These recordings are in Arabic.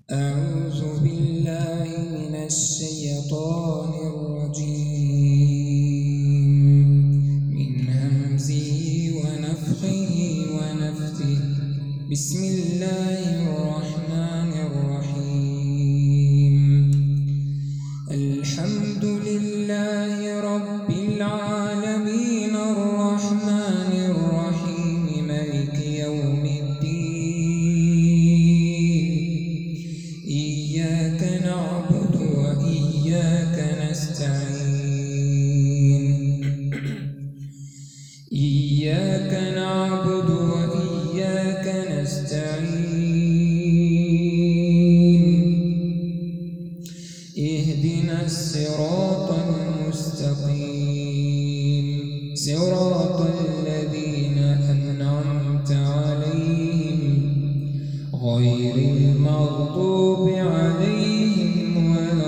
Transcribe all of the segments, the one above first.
أعوذ بالله من الشيطان الرجيم من همزه ونفخه ونفثه بسم الله الرحمن الرحيم الحمد لله رب العالمين الرحمن الرحيم مالك يوم الدين إياك نعبد وإياك نستعين إياك نعبد وإياك نستعين اهدنا الصراط المستقيم صراط الذين أنعمت عليهم غير المغضوب عليهم ولا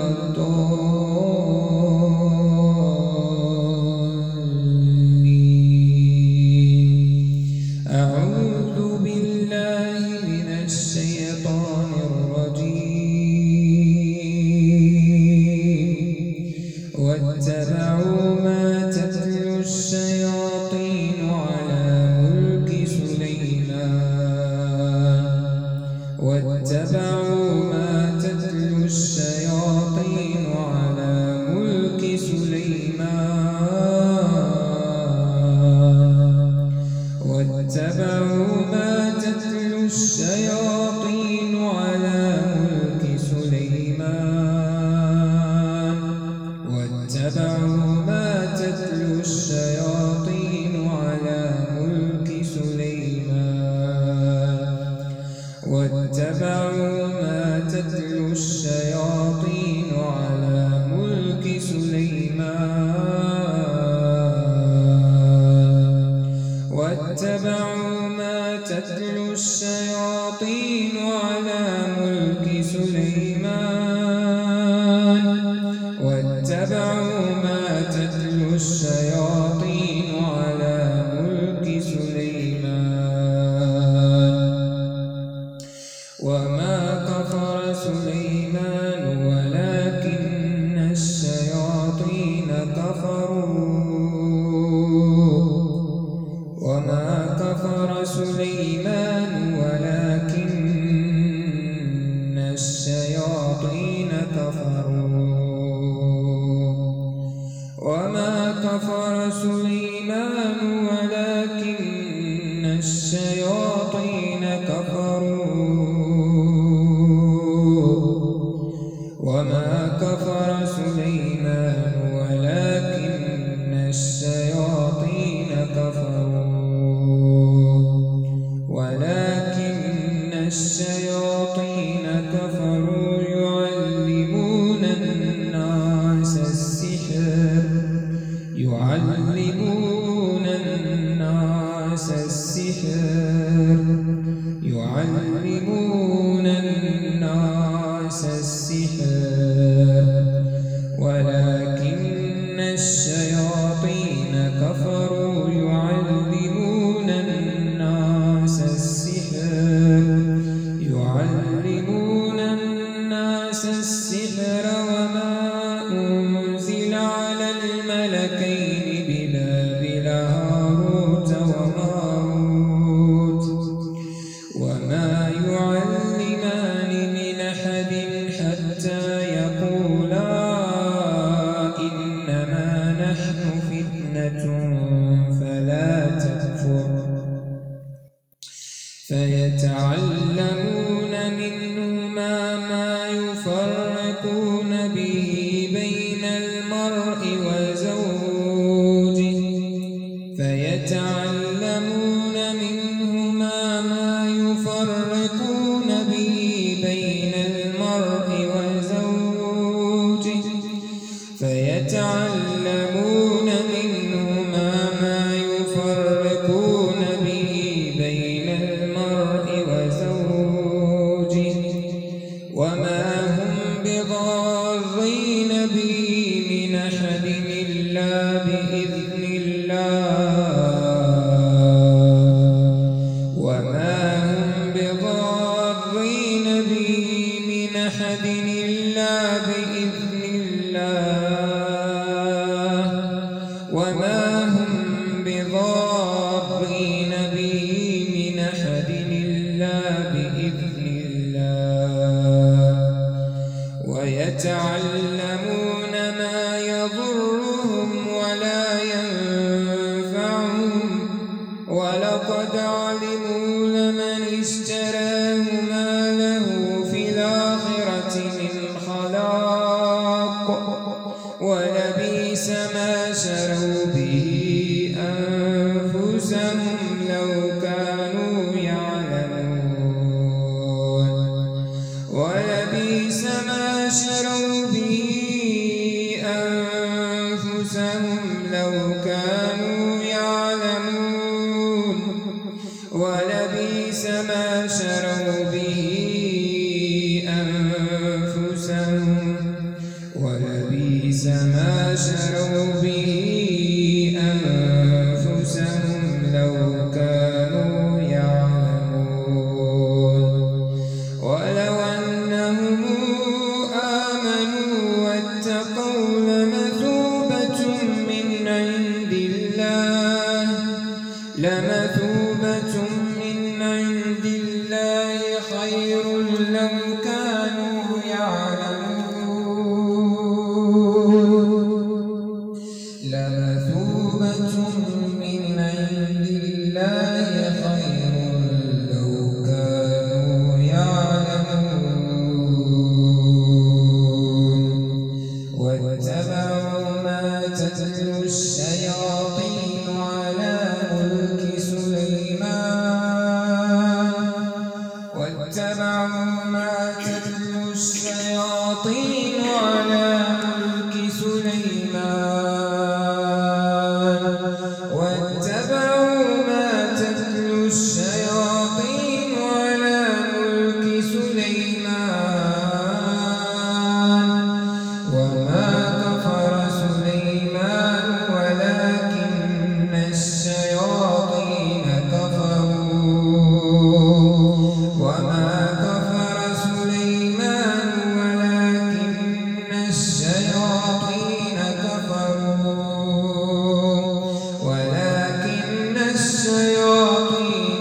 الضالين أعوذ بالله من الشيطان الرجيم واتبعوا ما تتلو الشياطين على ملك سليمان واتبعوا ما تتلو الشياطين على ملك سليمان واتبعوا ما تتلو الشياطين على ملك سليمان واتبعوا ما تتلو الشياطين على ملك سليمان واتبعوا ما تتلو الشياطين على ملك سليمان واتبعوا ما تتلو الشياطين على ملك سليمان واتبعوا ما تتلو الشياطين على ملك سليمان وما كفر سليمان ولكن الشياطين كفروا وما كفر سليمان ولكن الشياطين كفروا وما كفر سليمان ولكن الشياطين كفروا وما كفر سليمان ولكن الشياطين كفروا ولكن الشياطين كفروا يعلمون الناس السحر يعلمون الناس السحر يعلمون الناس السحر ولكن الشياطين كفروا يعلمون الناس السحر يعلمون الناس السحر وما أنزل على الملكين ببابل هاروت وماروت وما يعلمان من أحد حتى يقولا إنما نحن فتنة فلا تكفر فيتعلمون منهما أحد إلا بإذن الله وما هم بضارين به من أحد إلا بإذن الله ويتعلمون ما يضرهم ولا ينفعهم ولقد علموا لمن اشتراه ما له في الآخرة من خلاق ولبئس ما شروا به أنفسهم لو كانوا يعلمون ولبئس ما شروا به أنفسهم لو كانوا يعلمون ولبئس ما شروا به أنفسهم ولبئس ما شروا به أنفسهم لو كانوا يعلمون ولو أنهم آمنوا واتقوا لمثوبة من عند الله خير لو كانوا يعلمون لمثوبة من عند الله خير لو كانوا يعلمون واتبعوا ما تتلو الشياطين على ملك سليمان واتبعوا ما تتلو الشياطين على ملك سليمان واتبعوا ما تتلو الشياطين على ملك سليمان وما كفر سليمان ولكن الشياطين كفروا وما كفر سليمان ولكن الشياطين كفروا ولكن الشياطين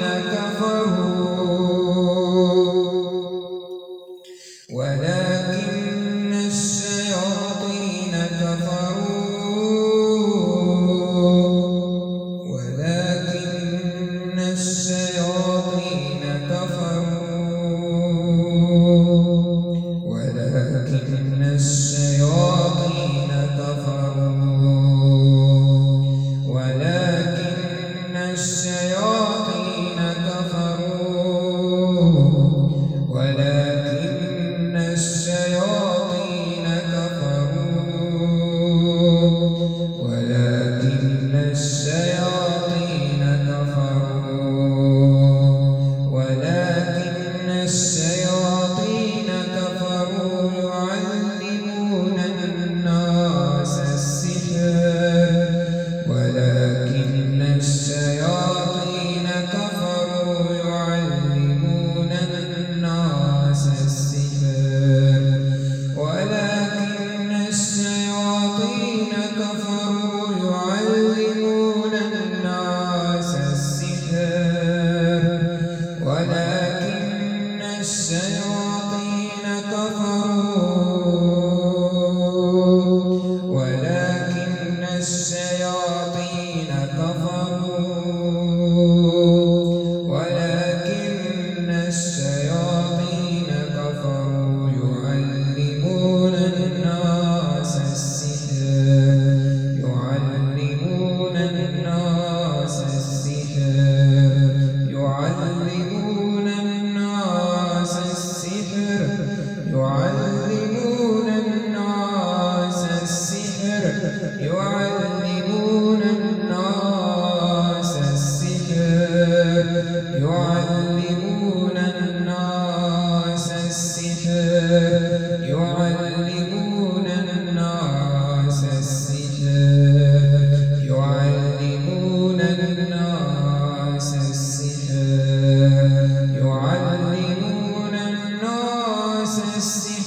السحر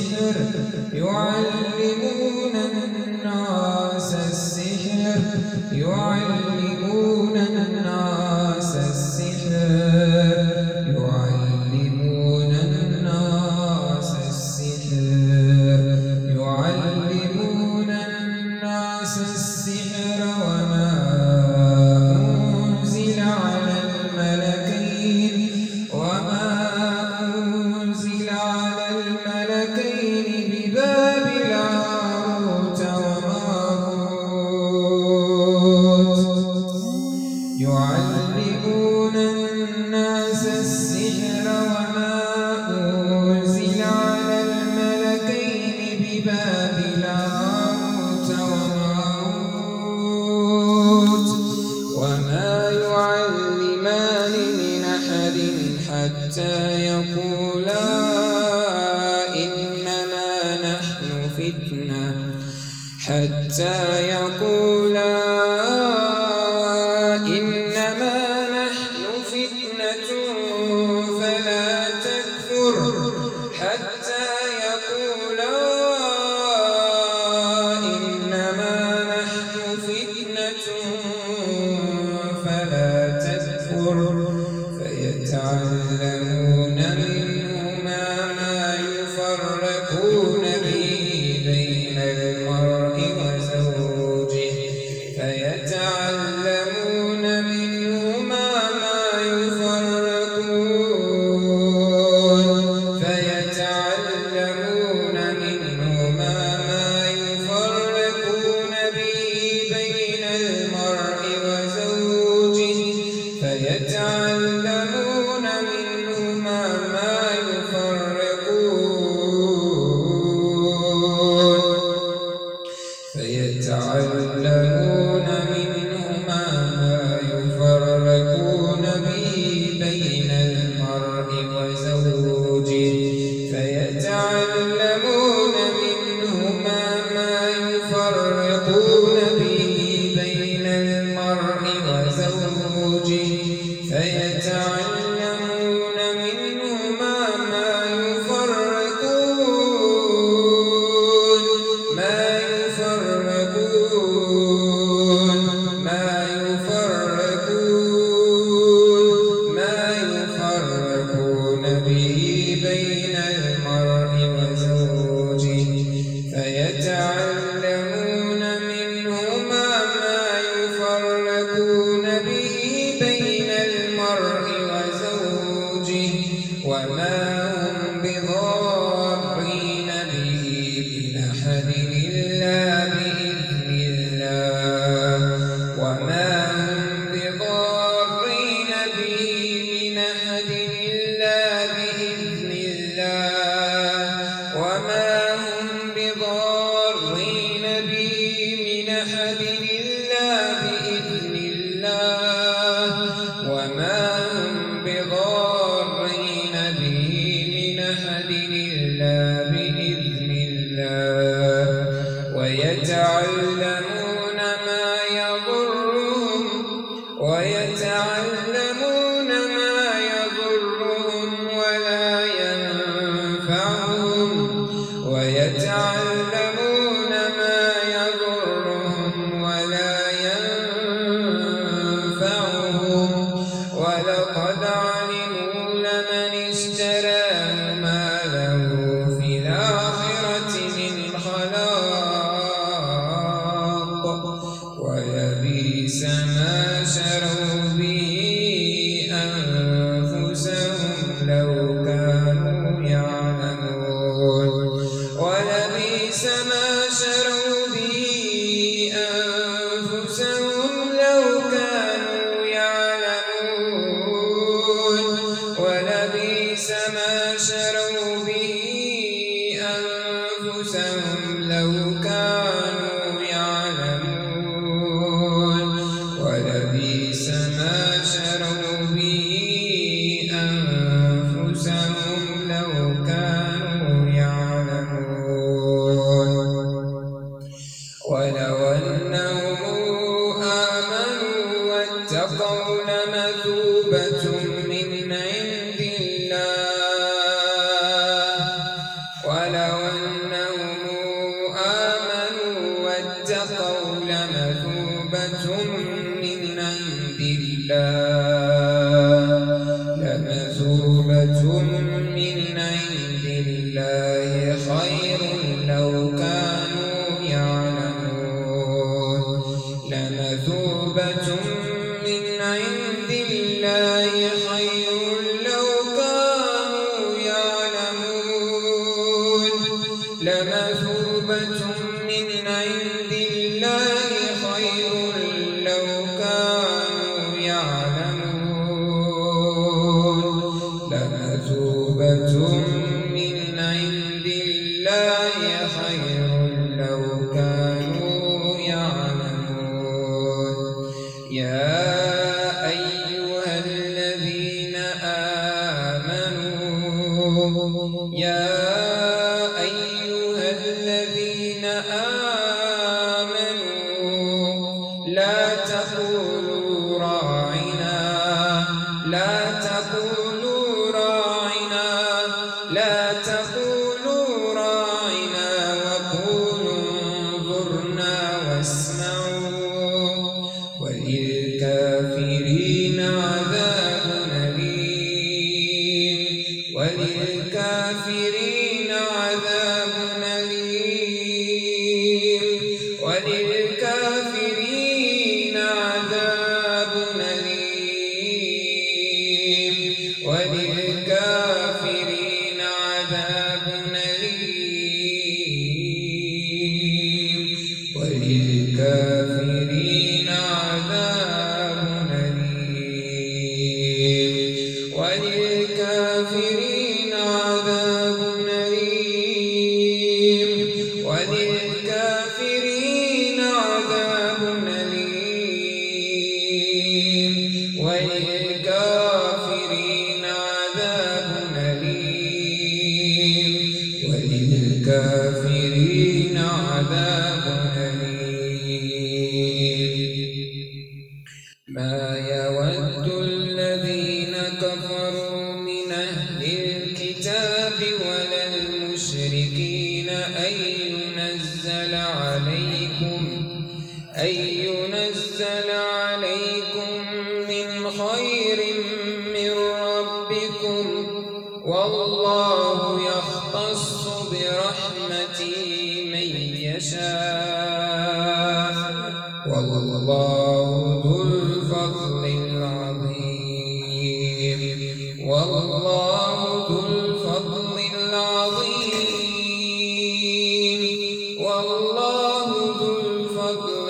السحر يعلمون الناس السحر يعلمون الناس السحر يعلمون الناس السحر يعلمون الناس السحر وما أنزل على الملكين ببابل هاروت وماروت يعلمون الناس السحر وما أنزل على الملكين ببابل هاروت وماروت وما يعلمان من أحد حتى يقولا إنما نحن فتنة فلا تكفر حتى يقولا إنما نحن فتنة فلا تكفر فيتعلمون منهما ما يفرقون به بين المرء وزوجه فيتعلمون منهما ما يفرقون به بين المرء وزوجه فيتعلمون منهما ما يفرقون به بين المرء وزوجه فيتعلمون منهما ما يفرقون به بين المرء وزوجه فيتعلمون منهما ما يفرقون به بين المرء وزوجه فيتعلمون منهما ما يفرقون به بين المرء وزوجه وما هم بضارين به من أحد إلا بإذن الله وما هم بضارين به من أحد إلا بإذن الله وما هم بضارين به من أحد إلا بإذن الله وما هم بضارين به من أحد إلا بإذن الله ويتعلمون ما يضرهم ولا ينفعهم ويتعلمون ما يضرهم ولا ينفعهم ولقد علموا لمن اشتراه ما له في الآخرة من خلاق ولبئس ما شروا به أنفسهم لو كانوا يعلمون ولبئس ما شروا به أنفسهم لو كانوا يعلمون ولبئس ما شروا به أنفسهم لو كانوا يعلمون ولبئس ما شروا به أنفسهم لو كانوا يعلمون ولو أنهم آمنوا واتقوا لمثوبة من عند الله ولو أنهم آمنوا واتقوا لمثوبة من عند الله خير لو كانوا يعلمون لمثوبة من عند الله خير لو كانوا يعلمون لمثوبة من عند الله خير لو كانوا يعلمون لمثوبة من عند الله خير لو كانوا يعلمون يا أيها الذين آمنوا لا تقولوا راعنا وقولوا انظرنا واسمعوا وللكافرين عذاب أليم وللكافرين عذاب أليم وللكافرين عذاب أليم وللكافرين عذاب أليم وللكافرين عذاب أليم وللكافرين عذاب أليم وللكافرين عذاب أليم وللكافرين عذاب أليم وللكافرين عذاب أليم ما يود الذين كفروا من أهل الكتاب ولا المشركين أن ينزل عليكم من خير من ربكم والله يختص برحمته من يشاء والله ذو الفضل العظيم والله ذو الفضل العظيم والله ذو الفضل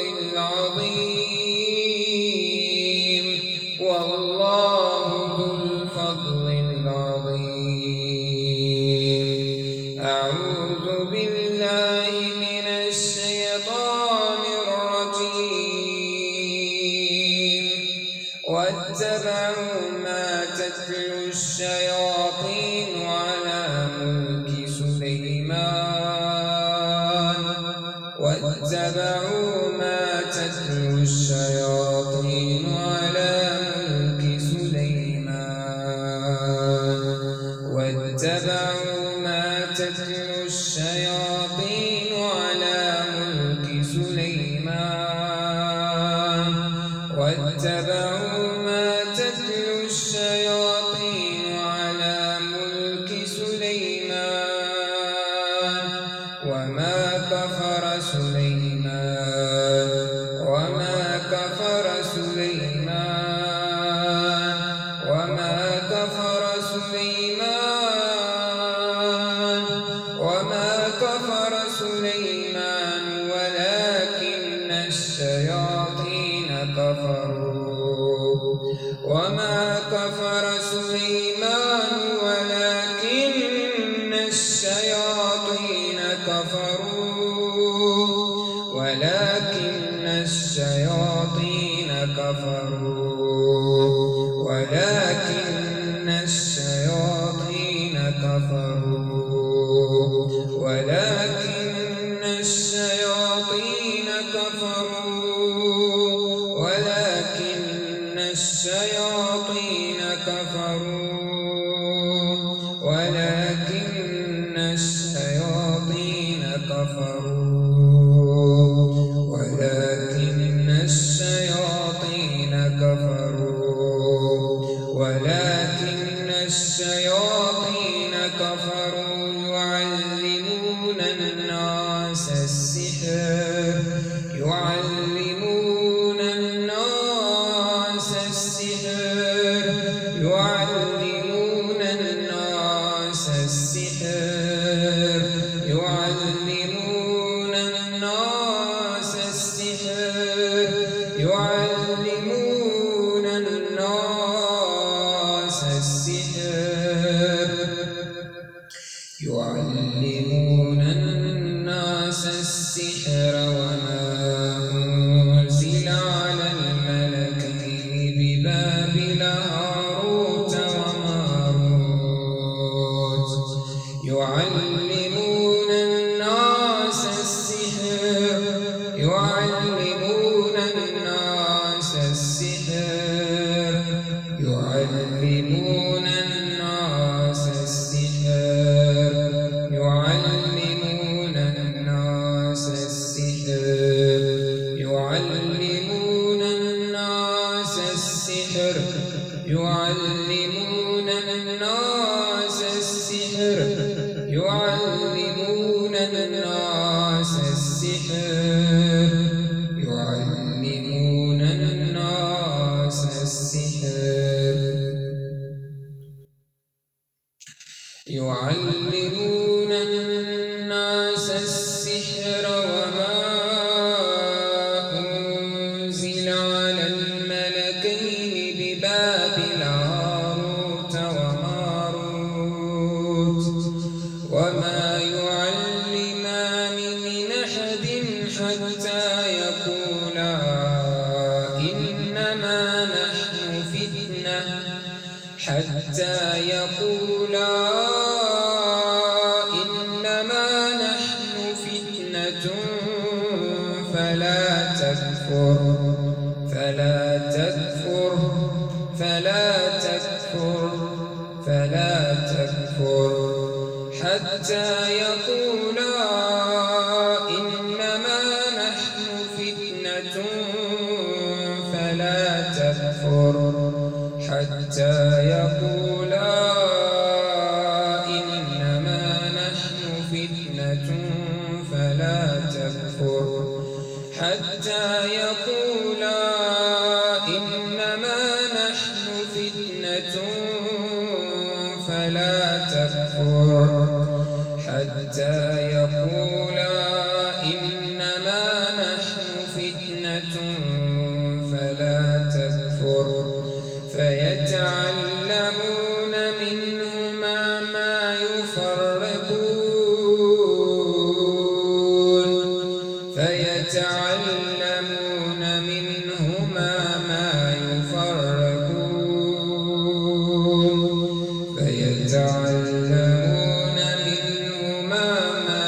العظيم والله ذو الفضل العظيم أعوذ بالله من الشيطان الرجيم واتبعوا ما تتلو الشياطين على ملك سليمان واتبعوا ما تتلو الشياطين على ملك سليمان واتبعوا ما تتلو الشياطين على ملك سليمان واتبعوا ما تتلو الشياطين على ملك سليمان وما كفر سليمان ولكن الشياطين كفروا وما كفر سليمان ولكن الشياطين كفروا ولكن الشياطين كفروا الناس السحر يعلمون الناس السحر يعلمون الناس السحر يعلمون الناس السحر يعلمون الناس السحر يعلمون الناس السحر وما أنزل على الملكين ببابل هاروت وماروت يعلمون الناس السحر يعلمون الناس السحر يعلمون الناس السحر يعلمون الناس السحر يعلمون الناس السحر يعلمون الناس السحر يعلمون الناس السحر يعلمون الناس السحر يعلمون الناس السحر وما أنزل على الملكين ببابل هاروت وماروت وما يعلمان من أحد حتى يقولا إنما نحن فتنة حتى يقولا إنما نحن فتنة فلا تكفر فلا تكفر فلا تكفر فلا تكفر حتى يقولا إنما نحن فتنة فلا تكفر حتى يقولا إنما نحن فتنة فلا تكفر حتى يقولا إنما نحن فتنة فلا تكفر حتى يقولا إنما نحن فتنة فلا تكفر فيتعلمون منهما ما يفرقون فيتعلمون منهما ما يفرقون فيتعلمون منهما ما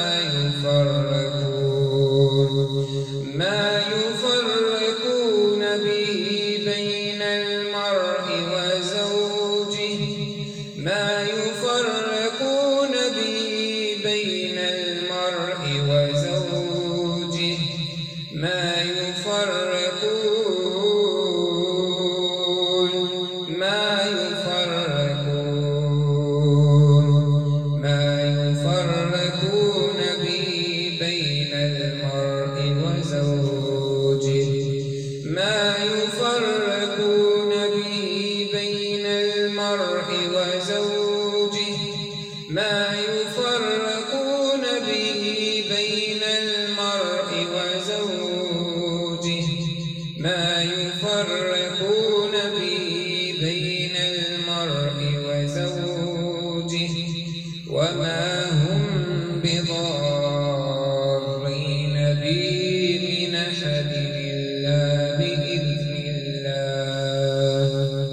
يفرقون ما يفرقون به بين المرء وزوجه ما يفرقون به بين المرء وزوجه ما يفرقون ما يفرقون ما يفرقون به بين المرء وزوجه ما يفرقون به بين المرء وزوجه ما يفرقون به بين المرء وزوجه ما يفرقون به بين المرء وزوجه وما هم بضارين به من أحد إلا بإذن الله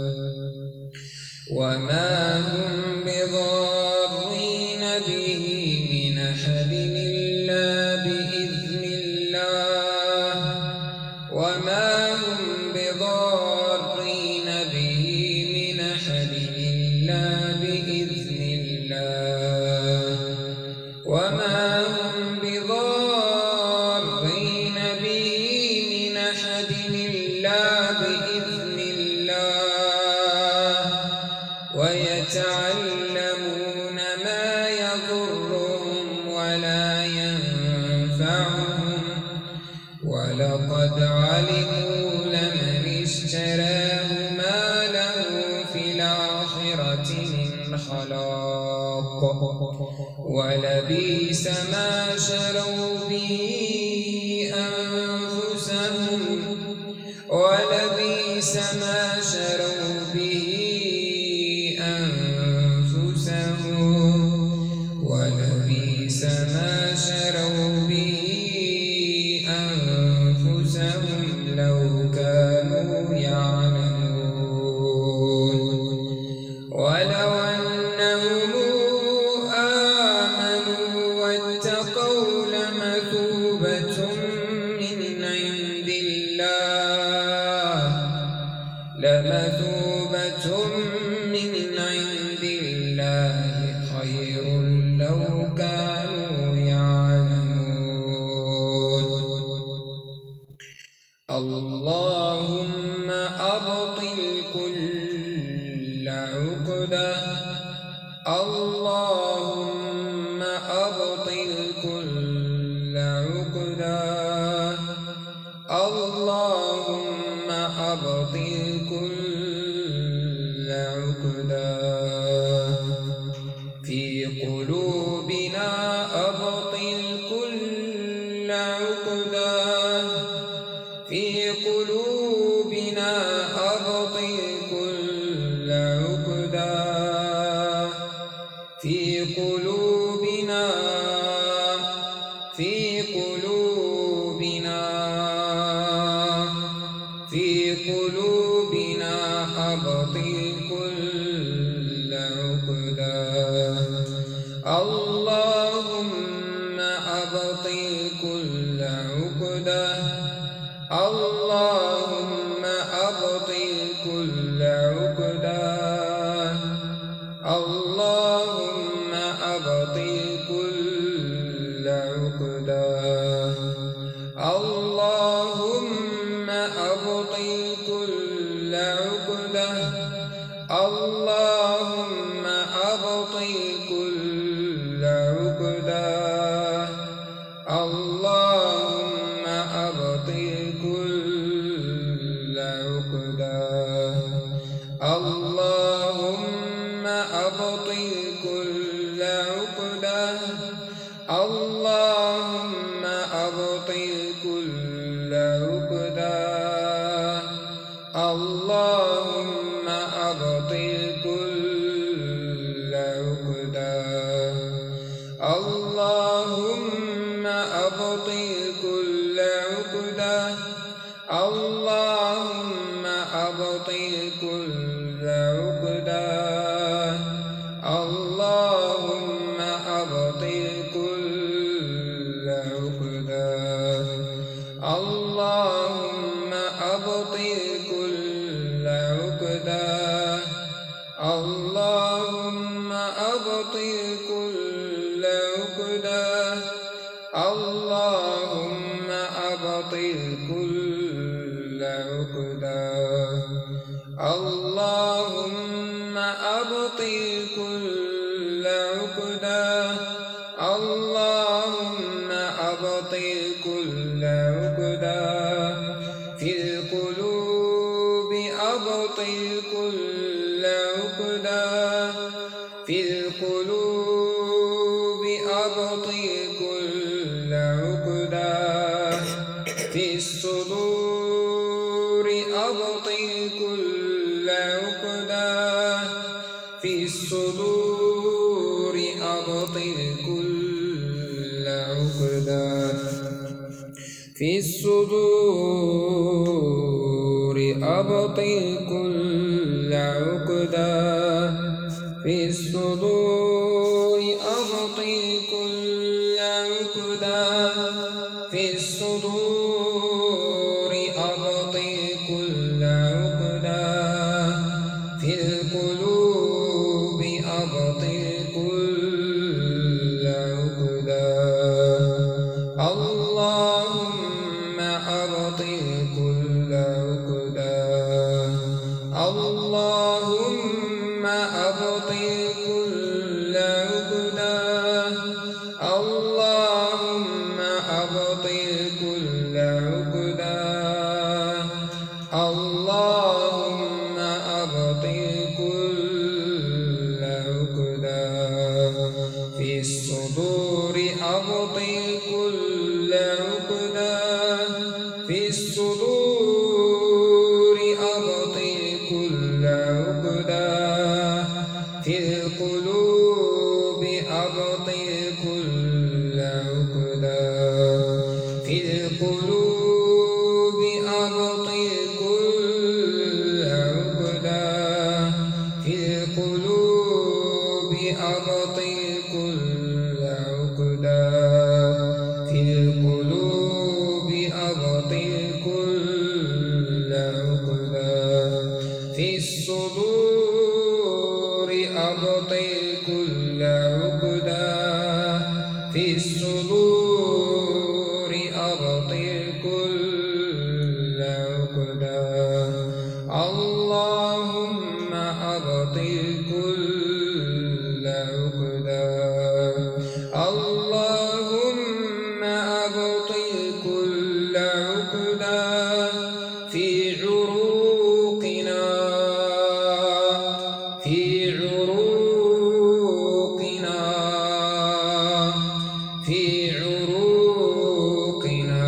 وما هم بضارين به من أحد إلا بإذن الله وما هم بضارين به من أحد إلا بإذن الله وما هم بضارين به من أحد إلا بإذن الله ويتعلمون ما يضرهم ولا ينفعهم معهم ولقد علموا لمن اشتراه ما له في الآخرة من خلاق ولبئس ما شروا به أنفسهم ولبئس ما شروا به أنفسهم ولبئس ما شروا به أنفسهم لو كانوا يعلمون ولو أنهم آمنوا واتقوا لمثوبة من عند الله خير لو كانوا يعلمون اللهم أبطل كل عقدة اللهم أبطل كل عقدة اللهم أبطل كل عقدة في قلوبنا أبطل كل عقدة في قلوبنا أبطل كل عقدة في قلوبنا في قلوبنا في قلوبنا أبطل كل عقدة اللهم أبطل كل عقدة اللهم أبطل كل عقدة اللهم أبطل كل عقدة اللهم أبطل كل عقدة اللهم أبطل كل عقدة اللهم أبطل كل عقدة اللهم أبطل كل عقدة اللهم أبطل كل عقدة اللهم أبطل كل عقدة اللهم أبطل كل عقدة اللهم أبطل كل عقدة اللهم أبطل كل عقدة اللهم أبطل كل عقدة اللهم أبطل كل عقدة اللهم أبطل كل عقدة اللهم أبطل كل عقدة اللهم أبطل كل عقدة في القلوب أبطل كل عقدة في القلوب أبطل كل عقدة في الصدور أبطل كل عقدة في الصدور أبطل كل عقدة في الصدور أبطل كل عقدة في الصدور أبطل كل عقدة في الصدور أبطل كل عقدة في القلوب أبطل كل عقدة اللهم أبطل كل عقدة اللهم أبطل كل عقدة اللهم أبطل أبطل كل عقدة في الصدور أبطل كل عقدة في القلوب أبطل كل عقدة في القلوب أبطل كل عقدة في القلوب أبطل كل عقدة في القلوب أبطل كل عقدة في الصدور أبطل كل عقدة في الصدور أبطل كل عقدة اللهم أبطل كل عقدة اللهم أبطل كل عقدة في عروقنا في عروقنا في عروقنا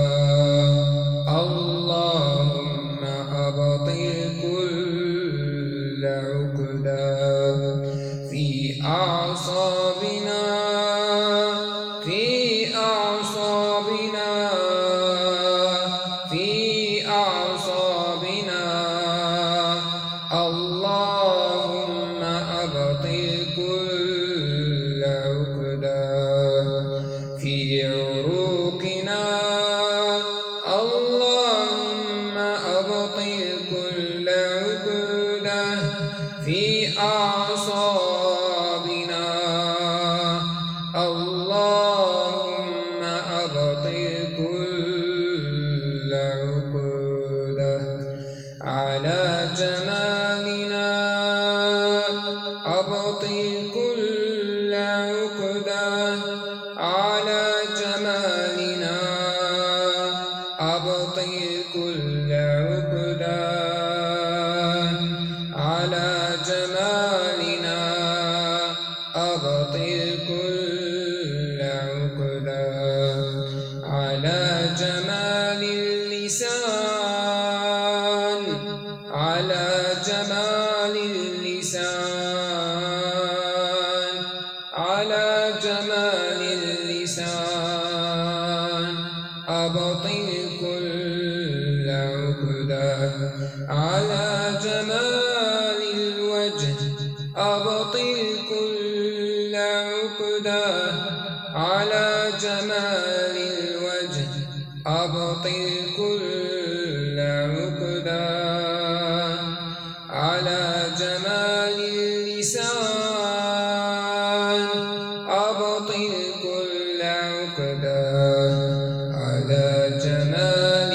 اللهم أبطل كل عقدة في أعصابنا في أعصابنا في أعصابنا اللهم أبطل كل عقدة في عروقنا اللهم أبطل كل عقدة في أعصابنا اللهم أبطل كل عقدة على جمالنا أبطل كل عقدة على جمالنا أبطل كل عقدة على جمالنا أبطل كل عقدة على جمال اللسان على جمال اللسان على جمال اللسان أبطل كل عقدة على جمال الوجه أبطل كل عقدة على جمال الوجه أبطل كل عقدة على جمال اللسان أبطل كل عقدة على جمال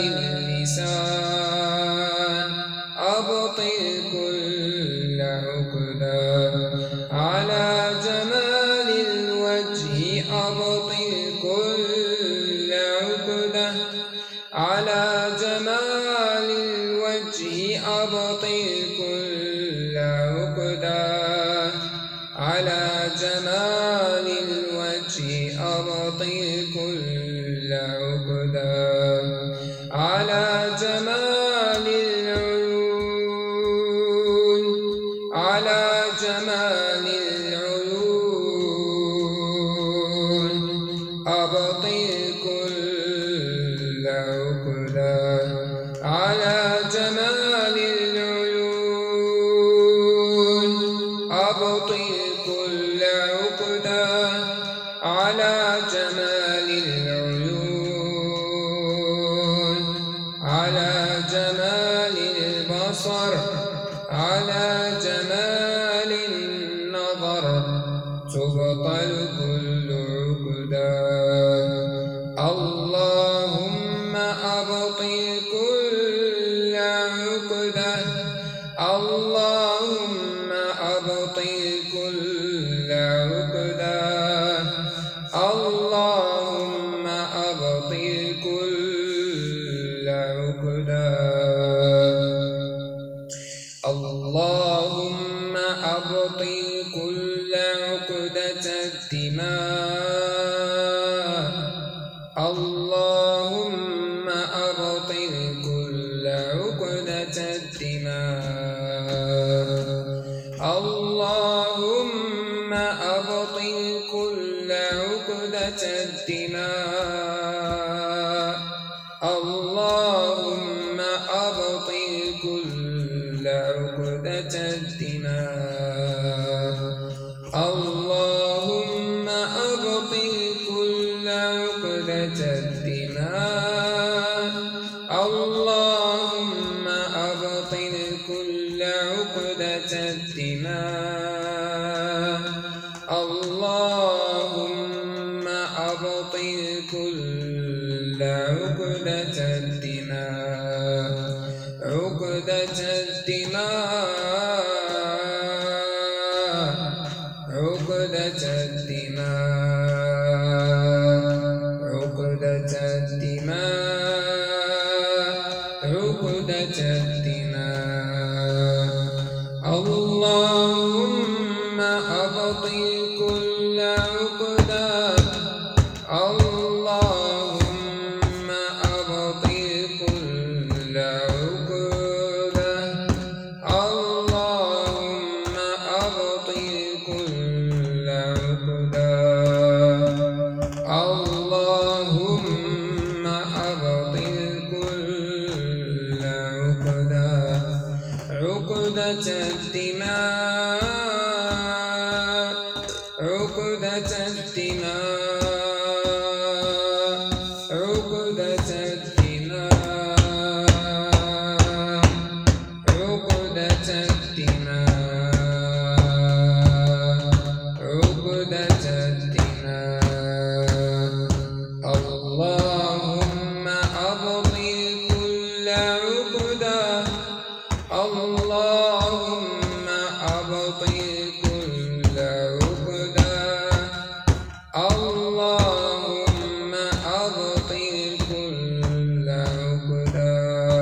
اللسان أبطل كل عقدة على جمال الوجه أبطل كل عقدة على جمال الوجه أبطل كل عقدة على جمال الوجه أبطل كل عقدة على جمال العيون على جمال العيون أبطل كل عقدة على جمال العيون أبطل كل عقدة على جمال العيون على جمال البصر على جمال النظر تبطل كل عقدة اللهم أبطل كل عقدة اللهم أبطل كل عقدة اللهم أبطل كل عقدة اللهم أبطل كل عقدة الدماء اللهم أبطل كل عقدة الدماء اللهم أبطل كل عقدة الدماء اللهم أبطل كل عقدة الدماء اللهم أبطل كل عقدة الدماء اللهم أبطل كل عقدة الدماء اللهم أبطل كل عقدة الدماء عقدة الدماء عقدة الدماء عقدة الدماء عقدة الدماء اللهم أبطل كل عقدة اللهم أبطل كل عقدة اللهم أبطل كل عقدة اللهم أبطل كل عقدة عقدة الدماء عقدة الدماء عقدة الدماء عقدة الدماء عقدة الدماء اللهم أبطل كل عقدة اللهم أبطل كل عقدة اللهم أبطل كل عقدة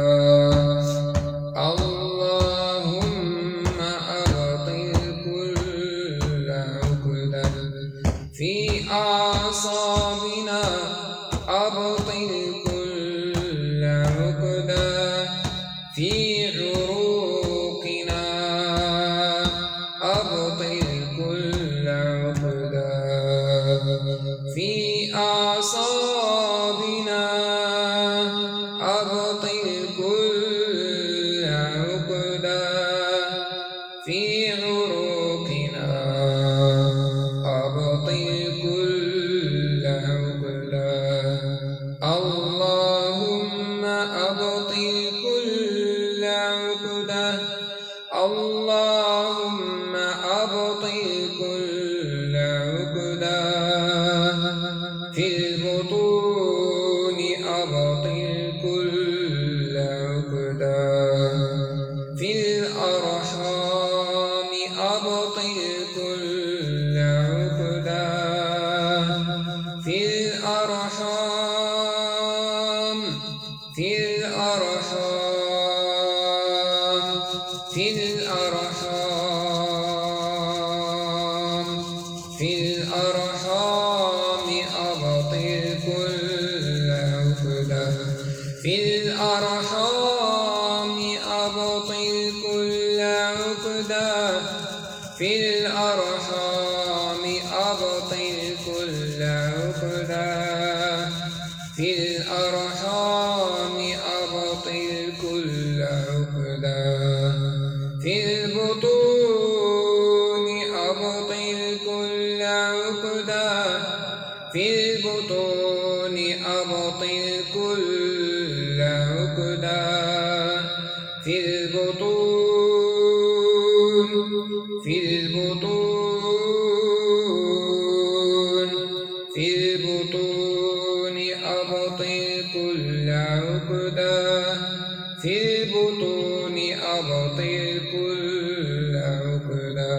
اللهم أبطل كل عقدة في أعصابنا أبطل كل عقدة في عروقنا أبطل كل عقدة في أعصابنا أبطل كل عقدة في عروقنا أبطل كل عقدة اللهم أبطل كل عقدة اللهم أبطل كل عقدة في البطون أبطل كل عقدة في الأرحام أبطل كل عقدة في الأرحام في الأرحام في الأرحام في الأرحام أبطل كل عقدة في الأرحام أبطل كل عقدة في الأرحام أبطل كل عقدة في الأرحام أبطل كل عقدة في البطون أبطل كل عقدة في البطون أبطل كل عقدة في البطون في البطون في البطون أبطل كل عقدة في البطون أبطل كل عقدة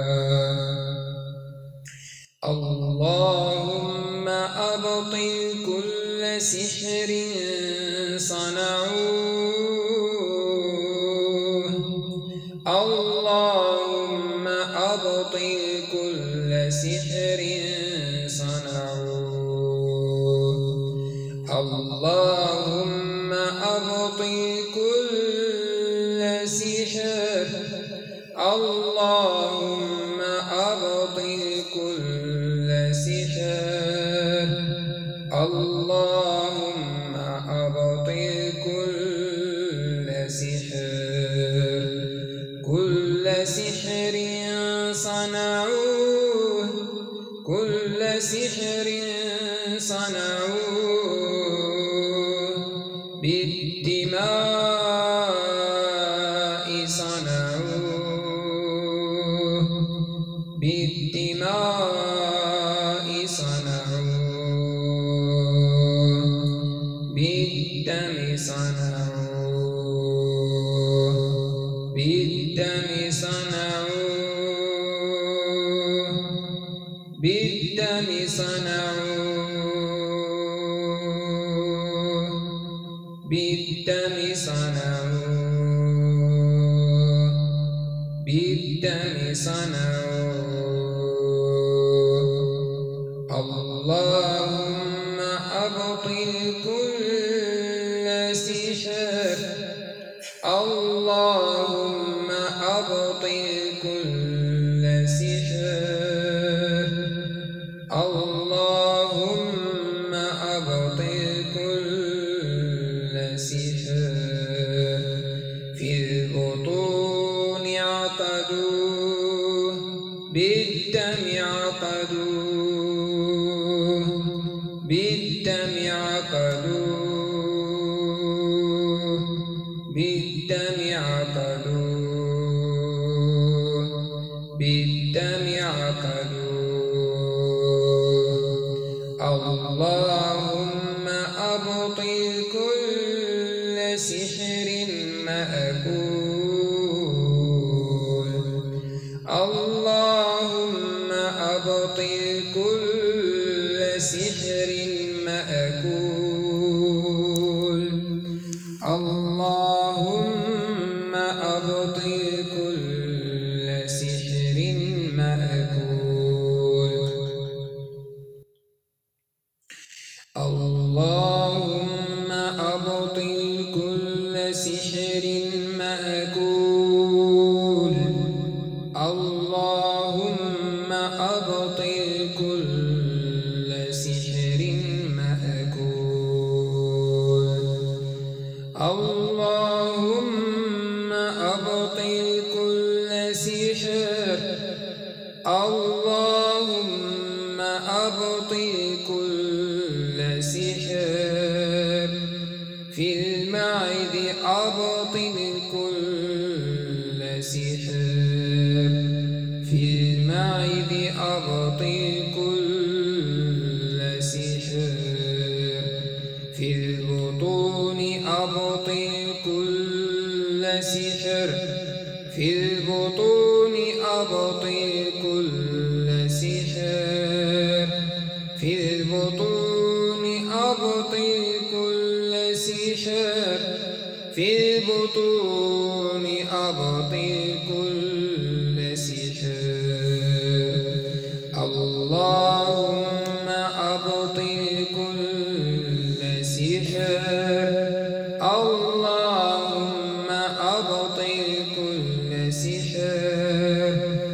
اللهم أبطل كل سحر صنعوه اللهم أبطل كل سحر صنعوه اللهم أبطل كل سحر اللهم أبطل كل سحر اللهم أبطل كل سحر كل سحر صنعوه كل سحر صنعوه بالدماء صنعوه بالدماء صنعوه بالدم صنعوه بالدم صنعوه بالدم صنعوه بالدم صنعوه بالدم صنعوه اللهم أبطل كل سحر اللهم أبطل كل سحر اللهم أبطل كل سحر في البطون عقدوه بالدم عقدوه بالدم عقدوه بالدم عقدوه بالدم عقدوه اللهم أبطل كل سحر مأكول اللهم أبطل كل سحر مأكول اللهم أبطل كل سحر مأكول اللهم أبطل كل سحر مأكول اللهم أبطل كل سحر مأكول اللهم أبطل كل سحر اللهم أبطل كل سحر في المعد أبطل كل سحر في المعد أبطل كل سحر في البطون أبطل كل سحر في البطون أبطل كل سحر في البطون أبطل كل سحر في البطون أبطل كل سحر اللهم أبطل كل سحر اللهم أبطل كل سحر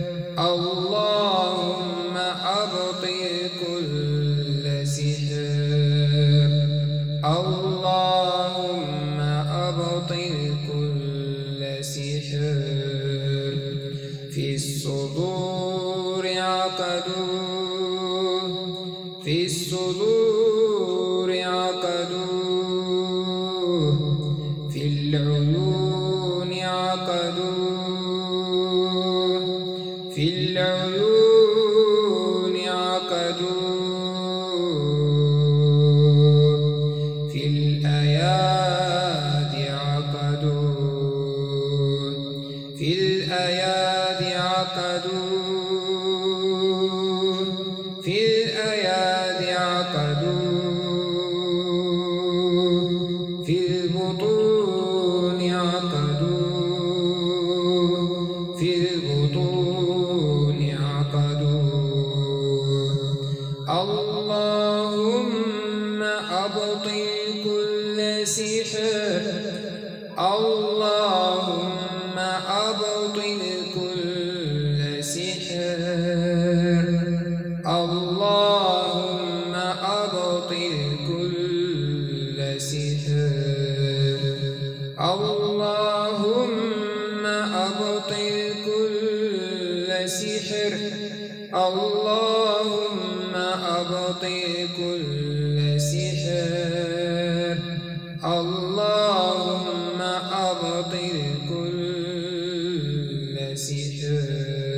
اللهم أبطل كل سحر اللهم أبطل كل سحر في الصدور عقدوه في الصدور عقدوه في العيون عقدوه في العيون عقدوه في أبطل كل سحر اللهم أبطل كل سحر اللهم أبطل كل سحر اللهم أبطل كل سحر اللهم أبطل كل سحر اللهم أبطل كل سحر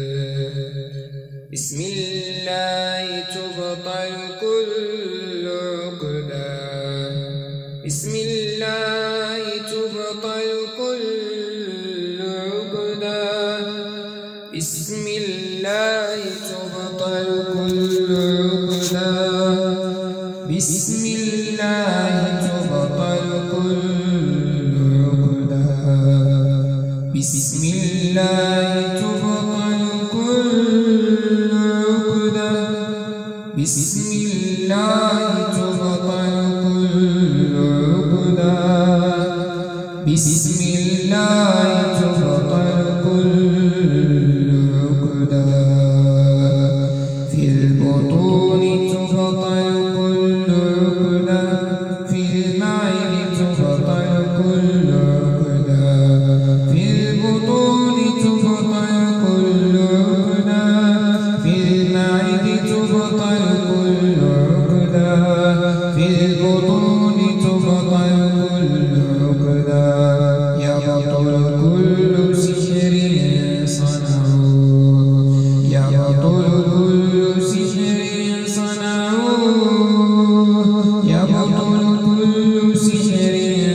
بسم الله تبطل كل عقدة بسم الله تبطل كل عقدة بسم الله تبطل كل عقدة بسم الله تبطل كل عقدة بسم الله تبطل كل عقدة بسم الله تبطل كل عقدة بسم الله تبطل كل عقدة في البطون تبطل كل عقدة في المعد تبطل كل عقدة في البطون تبطل كل عقدة في المعد تبطل كل عقدة في البطون تبطل كل عقدة يبطل كل سحر صنعوه يبطل كل سحر صنعوه يبطل كل سحر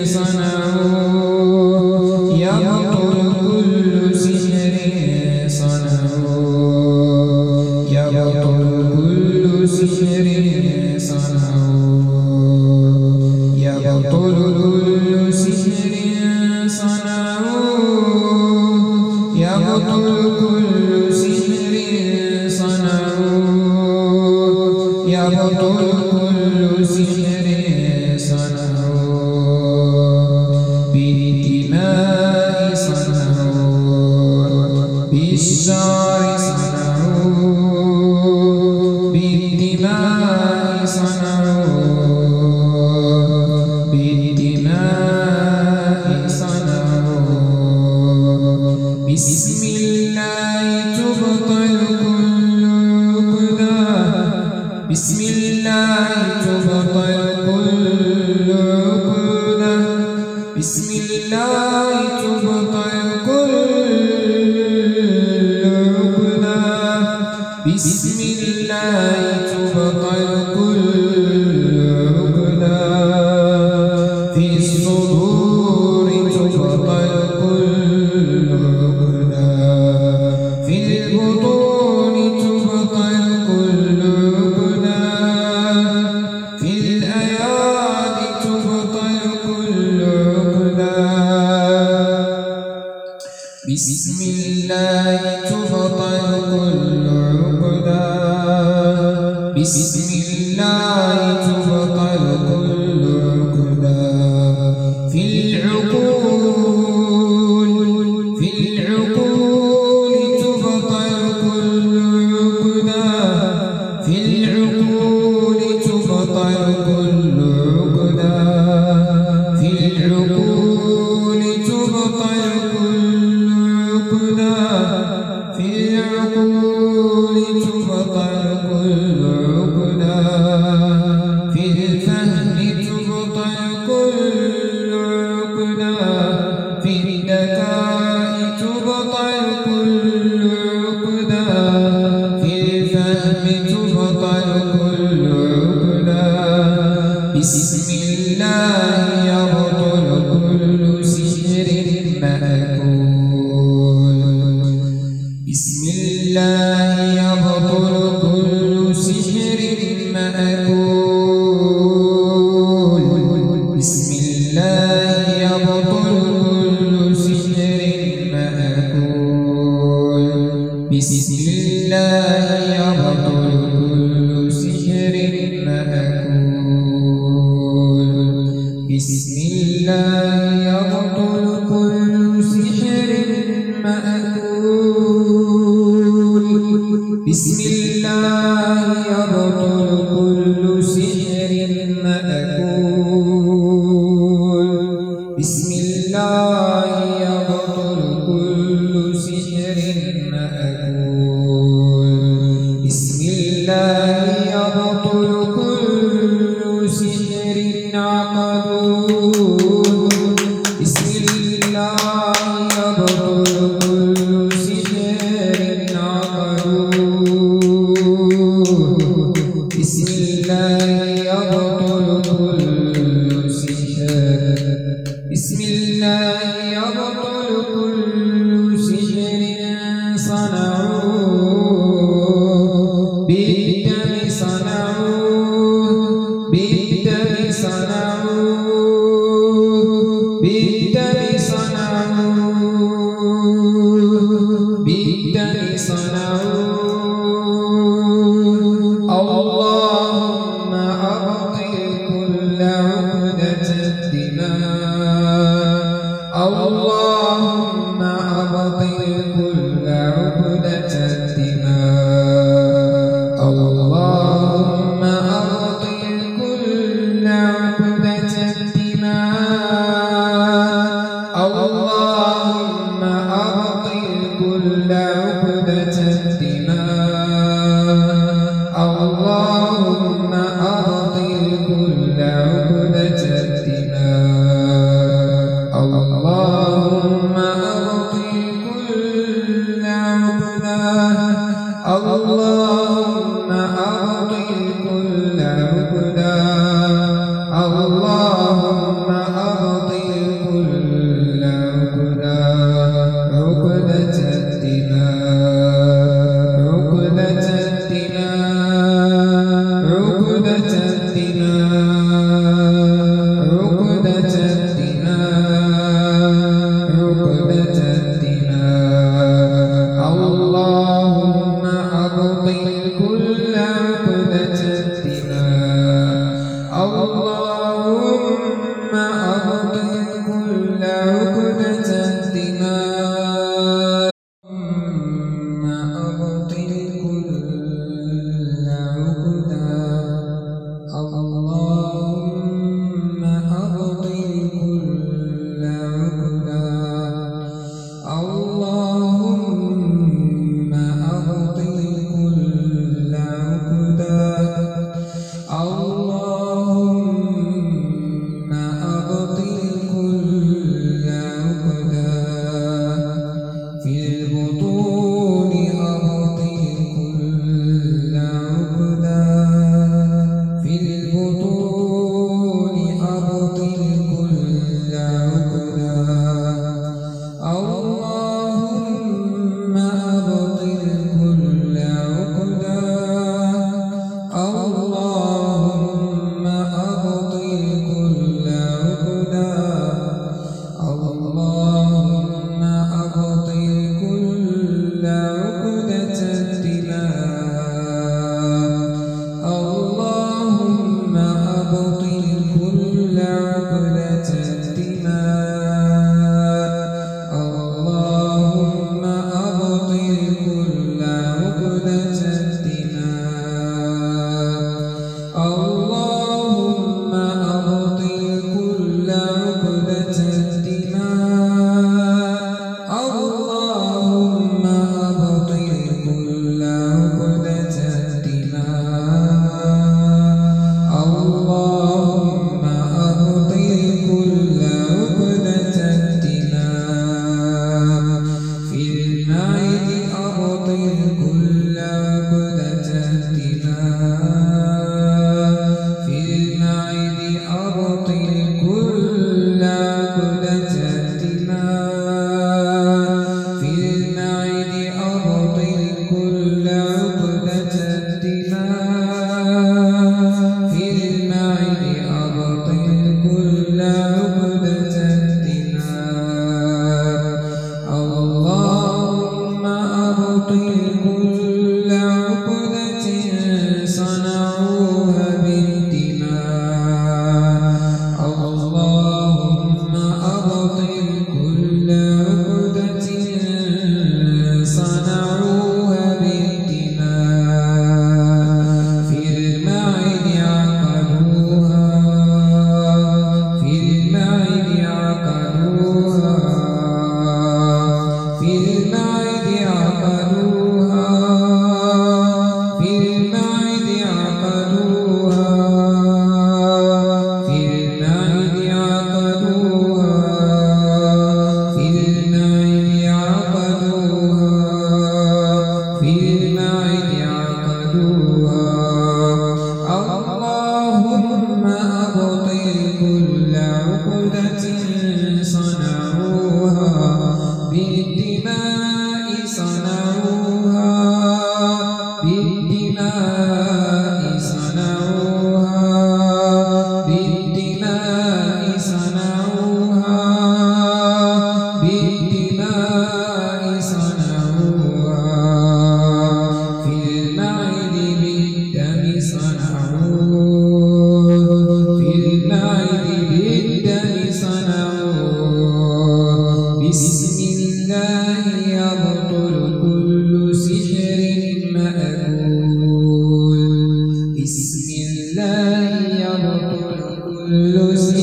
صنعوه يبطل كل سحر صنعوه يبطل كل سحر صنعوه يبطل كل سحر صنعوه يبطل كل سحر صنعوه يبطل كل سحر صنعوه بالدماء صنعوه بالشعر صنعوه بالدماء صنعوه بالدماء صنعوه بسم الله تبطل كل عقدة بسم الله تبطل كل عقدة بسم الله تبطل كل عقدة بسم الله تبطل كل عقدة في الصدور تبطل كل عقدة في البطون تبطل كل عقدة في الأيادي تبطل كل عقدة بسم الله تبطل كل عقدة بسم الله تبطل كل عقدة في العقول في العقول تبطل كل عقدة في العقول تبطل كل عقدة في العقول تبطل كل عقدة في العقول تبطل كل عقدة في الفهم تبطل كل عقدة في الذكاء تبطل كل عقدة في الفهم تبطل كل عقدة بسم الله يبطل كل سحر مأكول بسم الله يبطل كل سحر مأكول بسم الله يبطل كل سحر مأكول بسم الله يبطل كل سحر مأكول بسم الله يبطل كل سحر مأكول بسم الله يبطل كل سحر مأكول بسم الله يبطل كل سحر مأكول بسم الله يبطل كل سحر عقدون بسم الله يبطل كل سحر عقدون بسم الله يبطل كل سحر بسم الله يبطل كل سحر صنعوه بالدم صنعوه بالدم صنعوه بالدم صنعوه بالدم صنعوه اللهم أبطل كل عقدة الدماء اللهم أبطل كل عقدة الدماء اللهم أبطل كل عقدة الدماء اللهم أبطل كل عقدة الدماء اللهم أبطل كل عقدة الدماء الله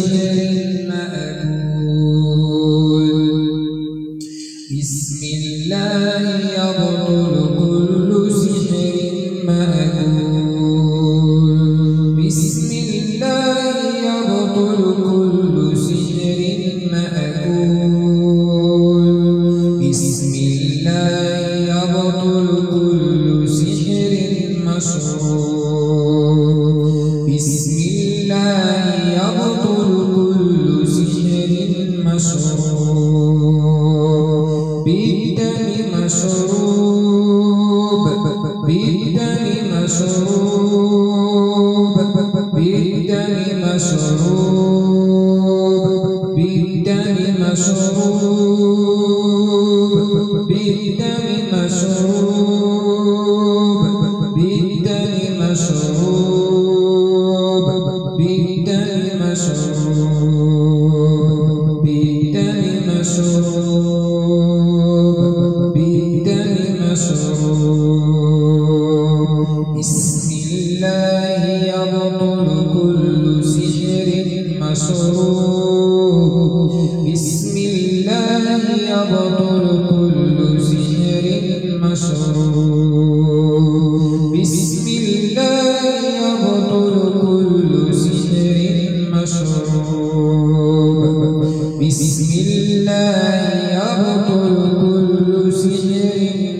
سحر مأكول بسم الله يبطل كل سحر مأكول بسم الله يبطل كل سحر مأكول بسم الله يبطل كل سحر مشروع بسم الله يبطل كل سحر مشروع بالدم مشروب بالدم مشروب بالدم مشروب بالدم مشروب بالدم مشروب بالدم مشروب بالدم مشروب بالدم مشروب بالدم مشروب بسم الله يبطل كل سحر مشروب بسم الله يبطل كل سحر مشروب بسم الله يبطل كل سحر مشروب بسم الله يبطل كل سحر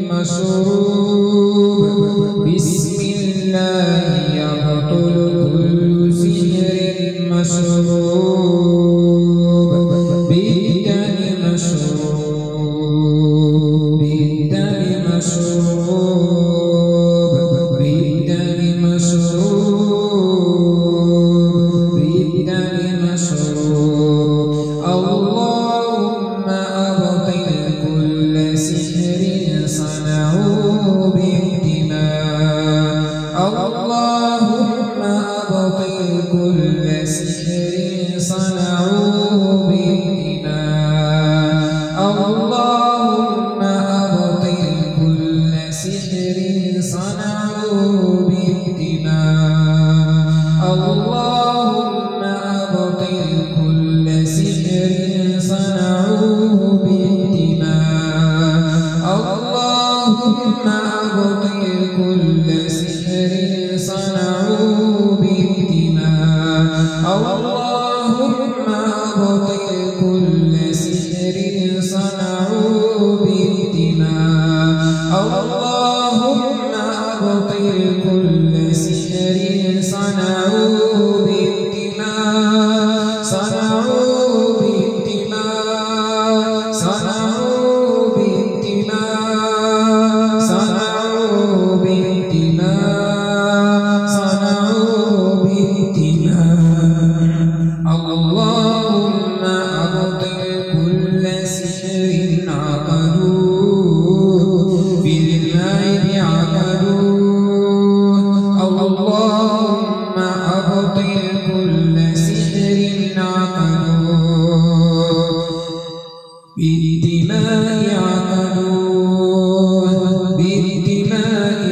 مشروب بسم الله يبطل كل سحر مشروب بالدم مشروب بالدم مشروب بالدم مشروب بالدم مشروب اللهم أبطل كل سحر صنعوه بالدماء اللهم أبطل كل سحر صنعوه بالدماء اللهم أبطل كل سحر صنعوه بالدماء اللهم أبطل كل سحر صنعوه بالدماء اللهم أبطل كل سحر صنعوه بالدماء اللهم أبطل كل سحر صنعوه بالدماء اللهم أبطل كل سحر صنعوه بالدماء صنعوه بالدماء صنعوه بالدماء صنعوه بالدماء صنعوه بالدماء اللهم أبطل كل سحر عقدوه في المعد عقدوه اللهم أبطل كل سحر عقدوه بالدماء عقدوه بالدماء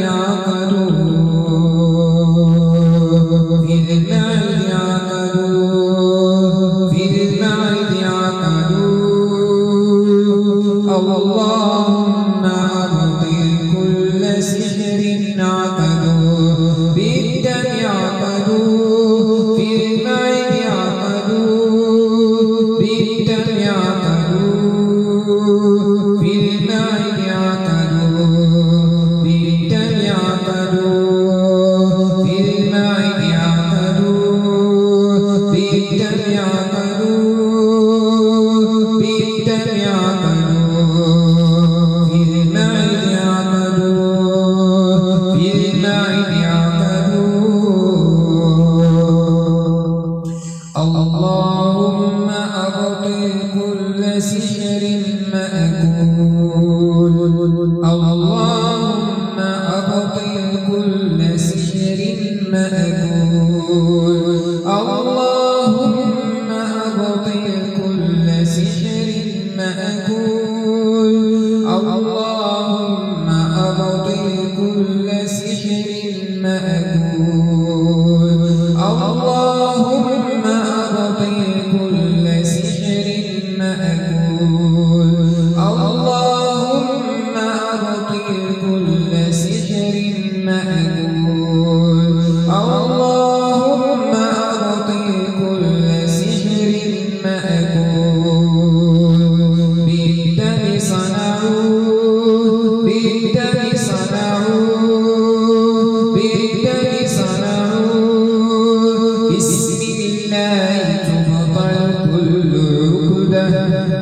عقدوه في المعد عقدوه في المعد عقدوه اللهم أبطل كل سحر عقدوه بالدم عقدوه في المعد عقدوه بالدم عقدوه في المعد عقدوه بالدم عقدوه في المعد عقدوه بالدم عقدوه بالدم عقدوه في المعد عقدوه في المعد عقدوه اللهم أبطل كل سحر مأكول اللهم أبطل كل سحر مأكول اللهم أبطل كل سحر مأكول اللهم أبطل كل سحر مأكول اللهم أبطل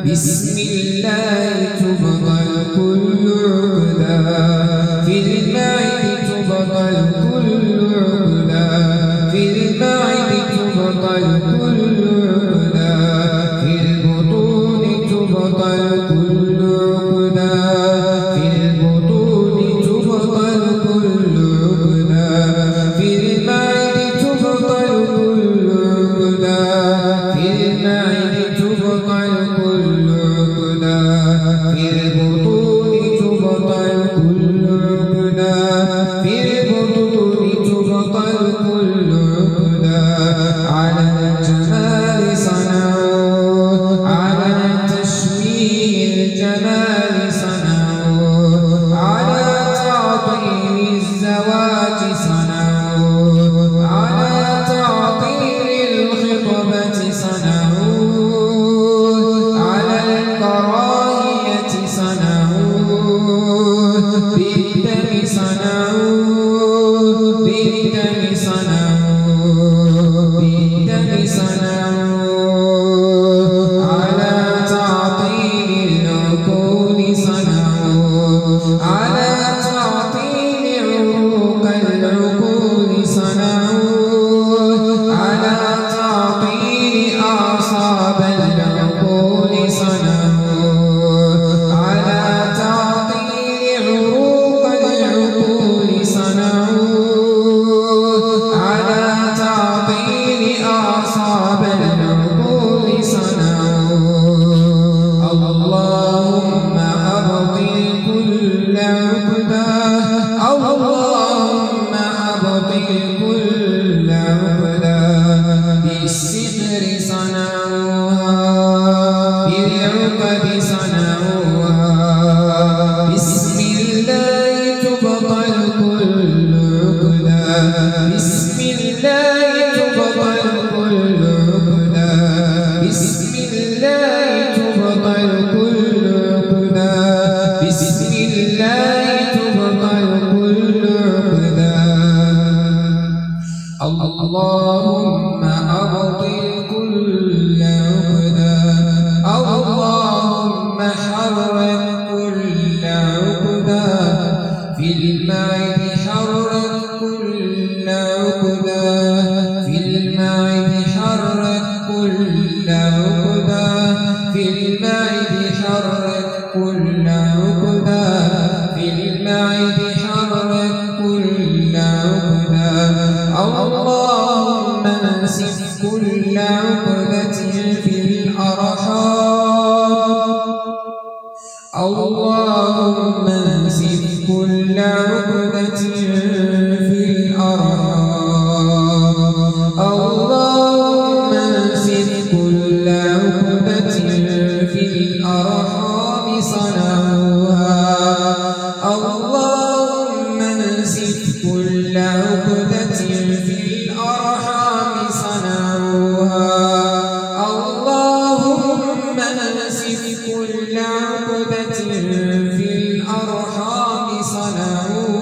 بسم الله تبطل كل عقدة في المعد تبطل كل عقدة في المعد تبطل كل عقدة في البطون تبطل كل عقدة في البطون تبطل كل عقدة في المعد تبطل كل عقدة في المعد تبطل كل عقدة في البطون تبطل كل عقدة في البطون تبطل كل عقدة على الجمال صنعوا على تشويه الجمال صنعوا على تعطيل الزواج صنعوا على تعطيل الخطبة صنعوا على الكراهية صنعوا بالدم صنعوا بالدم صنعوا بالدم صنعوا على تعطيل العقول صنعوا على تعطيل عروق العقول صنعوا على تعطيل أعصاب العقول صنعوا على تعطيل عروق العقول صنعوا على تعطيل أعصاب العقول صنعوا اللهم أبطل كل عقدة اللهم أبطل كل عقدة بالسحر صنعوها بالعقد صنعوها بسم الله تبطل كل عقدة بسم الله تبطل كل عقدة بسم الله تبطل كل عقدة بسم الله تبطل كل عقدة اللهم أبطل كل عقدة اللهم حرك كل عقدة في المعد حرك كل عقدة في المعد حرك كل عقدة في المعد حرك كل عقدة في المعد حرك كل عقدة اللهم انسف كل عقدة في الأرحام اللهم انسف كل عقدة في الأرحام اللهم انسف كل عقدة في الأرحام صنعوها اللهم انسف كل عقدة في الأرحام صنعوها اللهم انسف كل عقدة في الأرحام صنعوها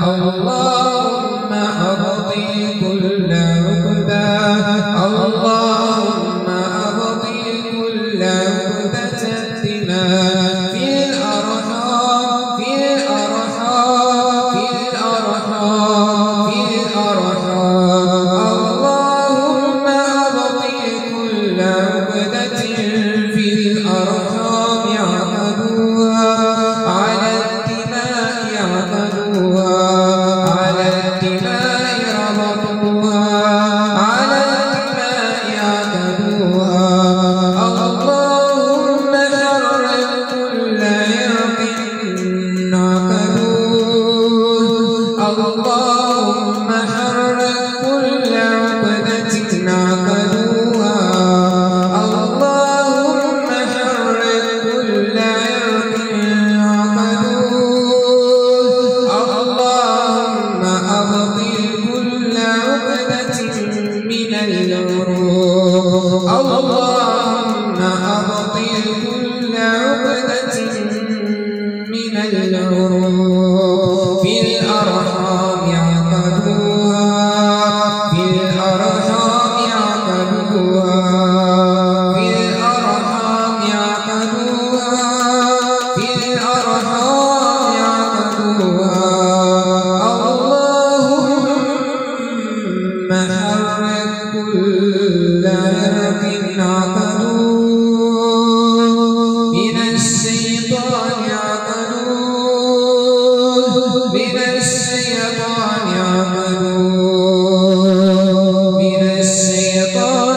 اللهم أبطل كل عقدة اللهم أبطل كل عقدة الدماء في الأرحام في الأرحام في الأرحام في الأرحام اللهم أبطل كل عقدة في الأرحام يعقدوها على الدماء يعقدوها على الدماء ربطوها على الدماء يعقدوها اللهم حرر كل عرق عقدوه اللهم حرر كل عقدة عقدوها اللهم حرر كل عرق عقدوه اللهم أبطل كل عقدة من العروق اللهم أبطل كل عقدة من العروق في الأرحام يعقدوها في الأرحام يعقدوها في الأرحام يعقدوها في الأرحام يعقدوها اللهم حرك كل عرق عقدوه من الشيطان عقدوه من الشيطان عقدوه من الشيطان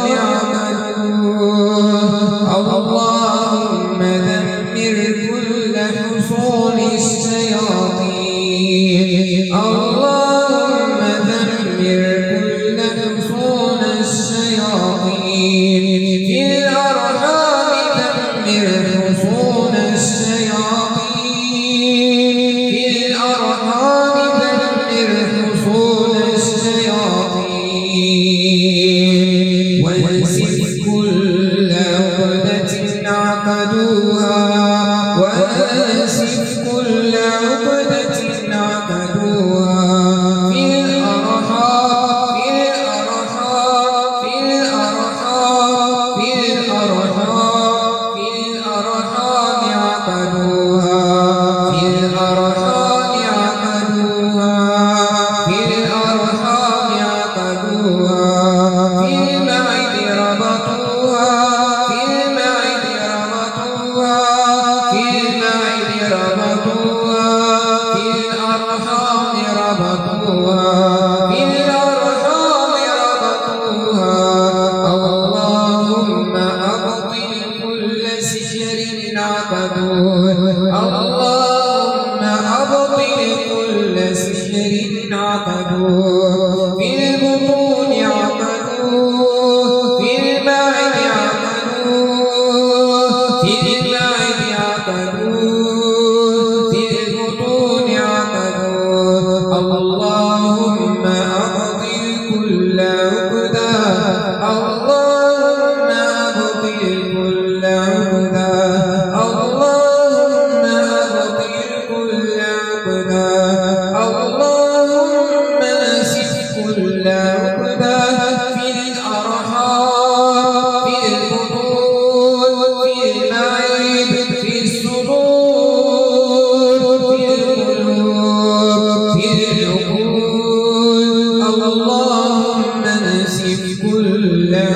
عقدوه اللهم دمر كل حصون الشياطين اللهم دمر كل حصون الشياطين في الأرحام دمر حصون الشياطين في الأرحام دمر حصون الشياطين وانسف كل عقدة عقدوها وانسف كل عقدة عقدوها في الأرحام في الأرحام في الأرحام في الأرحام في الأرحام يعقدوها في الأرحام يعقدوها في الأرحام يعقدوها في المعد ربطوها في المعد ربطوها في المعد ربطوها في الأرحام ربطوها في الأرحام ربطوها اللهم أبطل كل سحر عقدوه اللهم أبطل كل سحر عقدوه في البطون عقدوه في المعد عقدوه في المعد عقدوه في البطون عقدوه اللهم أبطل كل عقدة اللهم أبطل كل عقدة اللهم أبطل كل عقدة اللهم نسف كل عقدة في الأرحام في البطون في المعد في الصدور في القلوب في العقول اللهم نسف كل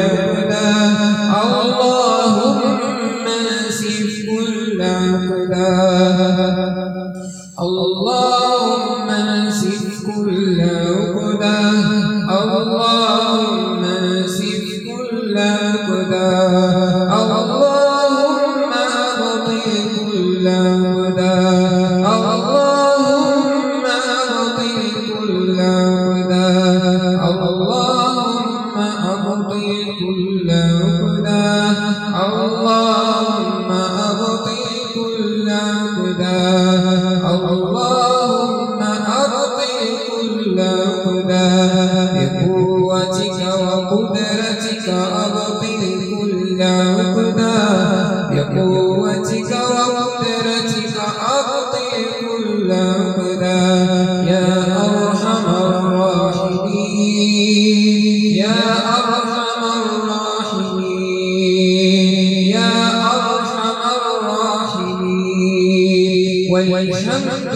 أرحم الراحمين يا أرحم الراحمين والحمد